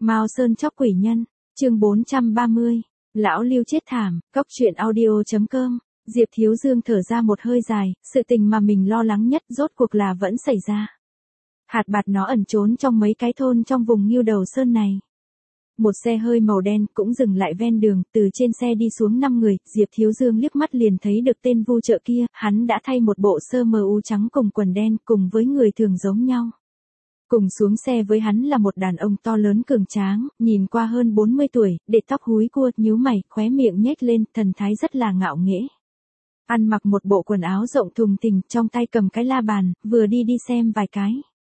Mao Sơn chóc quỷ nhân, chương 430, lão Lưu chết thảm, cóc truyện audio.com. Diệp Thiếu Dương thở ra một hơi dài, sự tình mà mình lo lắng nhất rốt cuộc là vẫn xảy ra. Hạt bạt nó ẩn trốn trong mấy cái thôn trong vùng Ngưu Đầu Sơn này. Một xe hơi màu đen cũng dừng lại ven đường, từ trên xe đi xuống 5 người, Diệp Thiếu Dương liếc mắt liền thấy được tên vu trợ kia, hắn đã thay một bộ sơ mờ u trắng cùng quần đen, cùng với người thường giống nhau. Cùng xuống xe với hắn là một đàn ông to lớn cường tráng, nhìn qua hơn 40 tuổi, để tóc húi cua, nhíu mày, khóe miệng nhếch lên, thần thái rất là ngạo nghễ. Ăn mặc một bộ quần áo rộng thùng thình, trong tay cầm cái la bàn, vừa đi xem vài cái.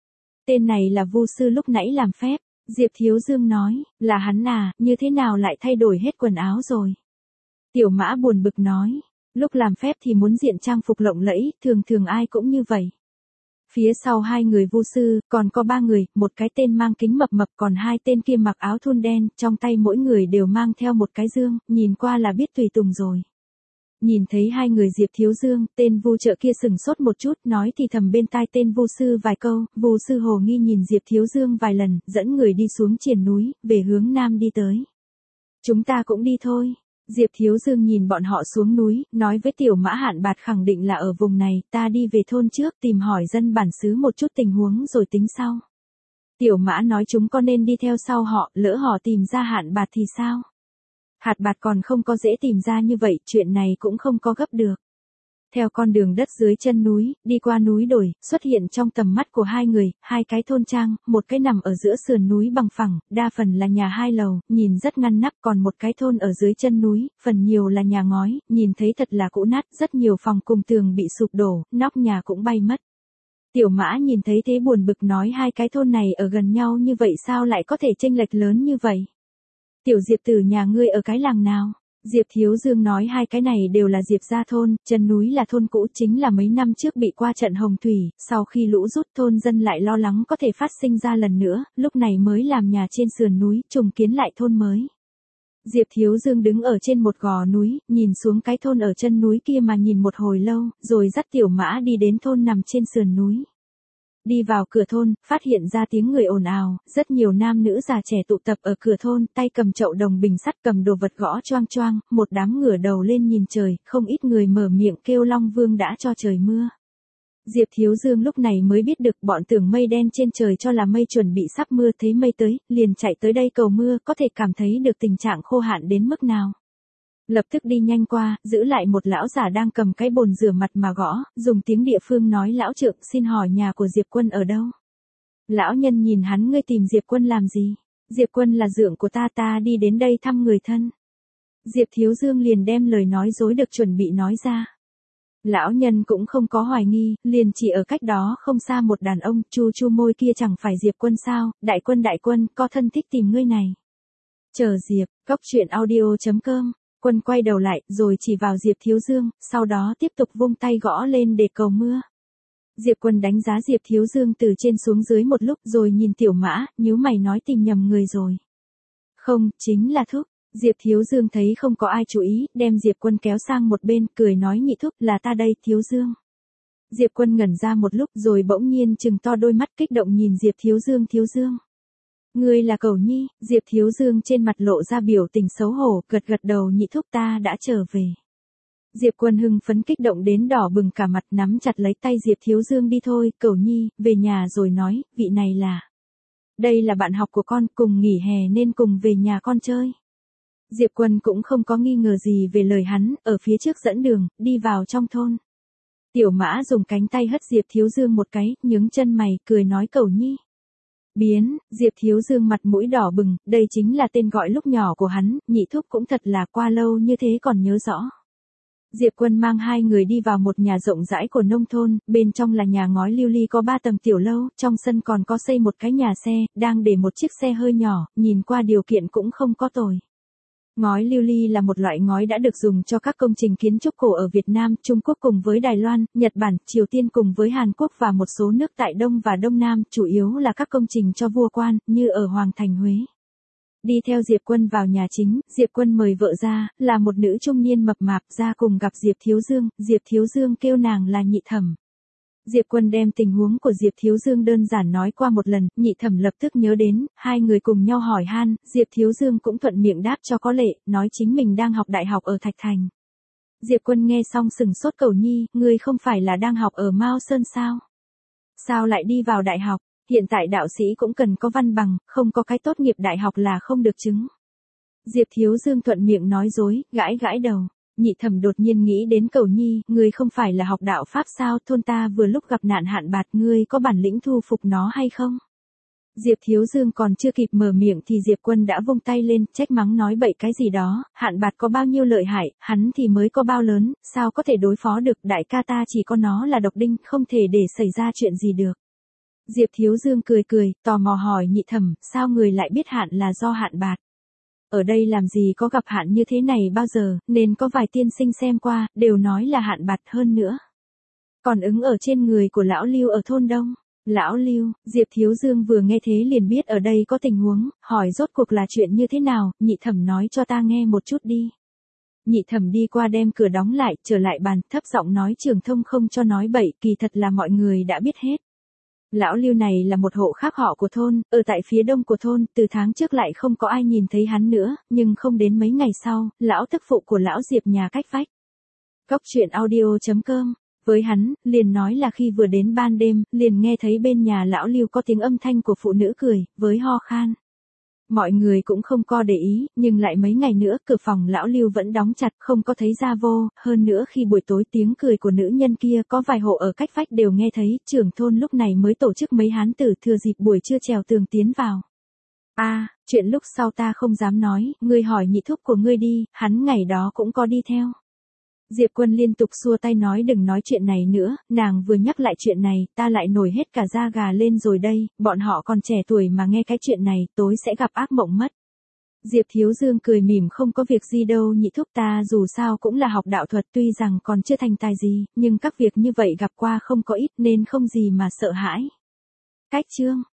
Tên này là vu sư lúc nãy làm phép. Diệp Thiếu Dương nói, là hắn à, như thế nào lại thay đổi hết quần áo rồi? Tiểu Mã buồn bực nói, lúc làm phép thì muốn diện trang phục lộng lẫy, thường ai cũng như vậy. Phía sau hai người vu sư, còn có 3 người, một cái tên mang kính mập mập, còn 2 tên kia mặc áo thun đen, trong tay mỗi người đều mang theo một cái dương, nhìn qua là biết tùy tùng rồi. Nhìn thấy hai người Diệp Thiếu Dương, tên vu trợ kia sừng sốt một chút, nói thì thầm bên tai tên vu sư vài câu, vu sư hồ nghi nhìn Diệp Thiếu Dương vài lần, dẫn người đi xuống triền núi, về hướng nam đi tới. Chúng ta cũng đi thôi. Diệp Thiếu Dương nhìn bọn họ xuống núi, nói với Tiểu Mã Hạn Bạt khẳng định là ở vùng này, ta đi về thôn trước tìm hỏi dân bản xứ một chút tình huống rồi tính sau. Tiểu Mã nói chúng con nên đi theo sau họ, lỡ họ tìm ra Hạn Bạt thì sao? Hạt bạt còn không có dễ tìm ra như vậy, chuyện này cũng không có gấp được. Theo con đường đất dưới chân núi, đi qua núi đồi, xuất hiện trong tầm mắt của hai người, 2 cái thôn trang, một cái nằm ở giữa sườn núi bằng phẳng, đa phần là nhà 2 lầu, nhìn rất ngăn nắp, còn một cái thôn ở dưới chân núi, phần nhiều là nhà ngói, nhìn thấy thật là cũ nát, rất nhiều phòng cùng tường bị sụp đổ, nóc nhà cũng bay mất. Tiểu Mã nhìn thấy thế buồn bực nói 2 cái thôn này ở gần nhau như vậy sao lại có thể chênh lệch lớn như vậy? Tiểu Diệp tử nhà ngươi ở cái làng nào? Diệp Thiếu Dương nói 2 cái này đều là Diệp gia thôn, chân núi là thôn cũ chính là mấy năm trước bị qua trận hồng thủy, sau khi lũ rút thôn dân lại lo lắng có thể phát sinh ra lần nữa, lúc này mới làm nhà trên sườn núi, trùng kiến lại thôn mới. Diệp Thiếu Dương đứng ở trên một gò núi, nhìn xuống cái thôn ở chân núi kia mà nhìn một hồi lâu, rồi dắt Tiểu Mã đi đến thôn nằm trên sườn núi. Đi vào cửa thôn, phát hiện ra tiếng người ồn ào, rất nhiều nam nữ già trẻ tụ tập ở cửa thôn, tay cầm chậu đồng bình sắt cầm đồ vật gõ choang choang, một đám ngửa đầu lên nhìn trời, không ít người mở miệng kêu Long Vương đã cho trời mưa. Diệp Thiếu Dương lúc này mới biết được bọn tưởng mây đen trên trời cho là mây chuẩn bị sắp mưa, thấy mây tới, liền chạy tới đây cầu mưa, có thể cảm thấy được tình trạng khô hạn đến mức nào. Lập tức đi nhanh qua, giữ lại một lão giả đang cầm cái bồn rửa mặt mà gõ, dùng tiếng địa phương nói lão trượng xin hỏi nhà của Diệp Quân ở đâu. Lão nhân nhìn hắn ngươi tìm Diệp Quân làm gì? Diệp Quân là dượng của ta đi đến đây thăm người thân. Diệp Thiếu Dương liền đem lời nói dối được chuẩn bị nói ra. Lão nhân cũng không có hoài nghi, liền chỉ ở cách đó không xa một đàn ông, chu môi kia chẳng phải Diệp Quân sao, đại quân, có thân thích tìm ngươi này. Chờ Diệp, cóc truyện audio.com. Quân quay đầu lại, rồi chỉ vào Diệp Thiếu Dương, sau đó tiếp tục vung tay gõ lên để cầu mưa. Diệp Quân đánh giá Diệp Thiếu Dương từ trên xuống dưới một lúc rồi nhìn Tiểu Mã, nhíu mày nói tìm nhầm người rồi. Không, chính là Thúc. Diệp Thiếu Dương thấy không có ai chú ý, đem Diệp Quân kéo sang một bên, cười nói nhị thúc là ta đây, Thiếu Dương. Diệp Quân ngẩn ra một lúc rồi bỗng nhiên trừng to đôi mắt kích động nhìn Diệp Thiếu Dương. Ngươi là Cẩu Nhi, Diệp Thiếu Dương trên mặt lộ ra biểu tình xấu hổ, gật đầu nhị thúc ta đã trở về. Diệp Quân hưng phấn kích động đến đỏ bừng cả mặt nắm chặt lấy tay Diệp Thiếu Dương đi thôi, Cẩu Nhi, về nhà rồi nói, vị này là. Đây là bạn học của con, cùng nghỉ hè nên cùng về nhà con chơi. Diệp Quân cũng không có nghi ngờ gì về lời hắn, ở phía trước dẫn đường, đi vào trong thôn. Tiểu Mã dùng cánh tay hất Diệp Thiếu Dương một cái, nhướng chân mày, cười nói Cẩu Nhi. Biến, Diệp Thiếu Dương mặt mũi đỏ bừng, đây chính là tên gọi lúc nhỏ của hắn, nhị thúc cũng thật là qua lâu như thế còn nhớ rõ. Diệp Quân mang 2 người đi vào một nhà rộng rãi của nông thôn, bên trong là nhà ngói lưu ly có 3 tầng tiểu lâu, trong sân còn có xây một cái nhà xe, đang để một chiếc xe hơi nhỏ, nhìn qua điều kiện cũng không có tồi. Ngói lưu ly là một loại ngói đã được dùng cho các công trình kiến trúc cổ ở Việt Nam, Trung Quốc cùng với Đài Loan, Nhật Bản, Triều Tiên cùng với Hàn Quốc và một số nước tại Đông và Đông Nam, chủ yếu là các công trình cho vua quan, như ở Hoàng thành Huế. Đi theo Diệp Quân vào nhà chính, Diệp Quân mời vợ ra, là một nữ trung niên mập mạp ra cùng gặp Diệp Thiếu Dương kêu nàng là nhị thẩm. Diệp Quân đem tình huống của Diệp Thiếu Dương đơn giản nói qua một lần, Nhị Thẩm lập tức nhớ đến, hai người cùng nhau hỏi han, Diệp Thiếu Dương cũng thuận miệng đáp cho có lệ, nói chính mình đang học đại học ở Thạch Thành. Diệp Quân nghe xong sừng sốt, Cẩu Nhi, ngươi không phải là đang học ở Mao Sơn sao? Sao lại đi vào đại học? Hiện tại đạo sĩ cũng cần có văn bằng, không có cái tốt nghiệp đại học là không được chứng. Diệp Thiếu Dương thuận miệng nói dối, gãi gãi đầu. Nhị Thẩm đột nhiên nghĩ đến Cẩu Nhi, ngươi không phải là học đạo Pháp sao, thôn ta vừa lúc gặp nạn hạn bạt, ngươi có bản lĩnh thu phục nó hay không? Diệp Thiếu Dương còn chưa kịp mở miệng thì Diệp Quân đã vung tay lên, trách mắng nói bậy cái gì đó, hạn bạt có bao nhiêu lợi hại, hắn thì mới có bao lớn, sao có thể đối phó được, đại ca ta chỉ có nó là độc đinh, không thể để xảy ra chuyện gì được. Diệp Thiếu Dương cười cười, tò mò hỏi Nhị Thẩm, sao người lại biết hạn là do hạn bạt? Ở đây làm gì có gặp hạn như thế này bao giờ, nên có vài tiên sinh xem qua, đều nói là hạn bạt hơn nữa. Còn ứng ở trên người của lão Lưu ở thôn Đông. Lão Lưu, Diệp Thiếu Dương vừa nghe thế liền biết ở đây có tình huống, hỏi rốt cuộc là chuyện như thế nào, Nhị Thẩm nói cho ta nghe một chút đi. Nhị Thẩm đi qua đem cửa đóng lại, trở lại bàn, thấp giọng nói Trường Thông không cho nói bậy, kỳ thật là mọi người đã biết hết. Lão Lưu này là một hộ khác họ của thôn, ở tại phía đông của thôn, từ tháng trước lại không có ai nhìn thấy hắn nữa, nhưng không đến mấy ngày sau, lão tức phụ của lão Diệp nhà cách vách. Cóc truyện audio.com. Với hắn, liền nói là khi vừa đến ban đêm, liền nghe thấy bên nhà lão Lưu có tiếng âm thanh của phụ nữ cười, với ho khan. Mọi người cũng không có để ý, nhưng lại mấy ngày nữa, cửa phòng lão Lưu vẫn đóng chặt, không có thấy ra vô, hơn nữa khi buổi tối tiếng cười của nữ nhân kia có vài hộ ở cách vách đều nghe thấy, trưởng thôn lúc này mới tổ chức mấy hán tử thừa dịp buổi trưa trèo tường tiến vào. Chuyện lúc sau ta không dám nói, ngươi hỏi nhị thúc của ngươi đi, hắn ngày đó cũng có đi theo. Diệp Quân liên tục xua tay nói đừng nói chuyện này nữa, nàng vừa nhắc lại chuyện này, ta lại nổi hết cả da gà lên rồi đây, bọn họ còn trẻ tuổi mà nghe cái chuyện này, tối sẽ gặp ác mộng mất. Diệp Thiếu Dương cười mỉm không có việc gì đâu nhị thúc, ta dù sao cũng là học đạo thuật, tuy rằng còn chưa thành tài gì, nhưng các việc như vậy gặp qua không có ít nên không gì mà sợ hãi. Cách chương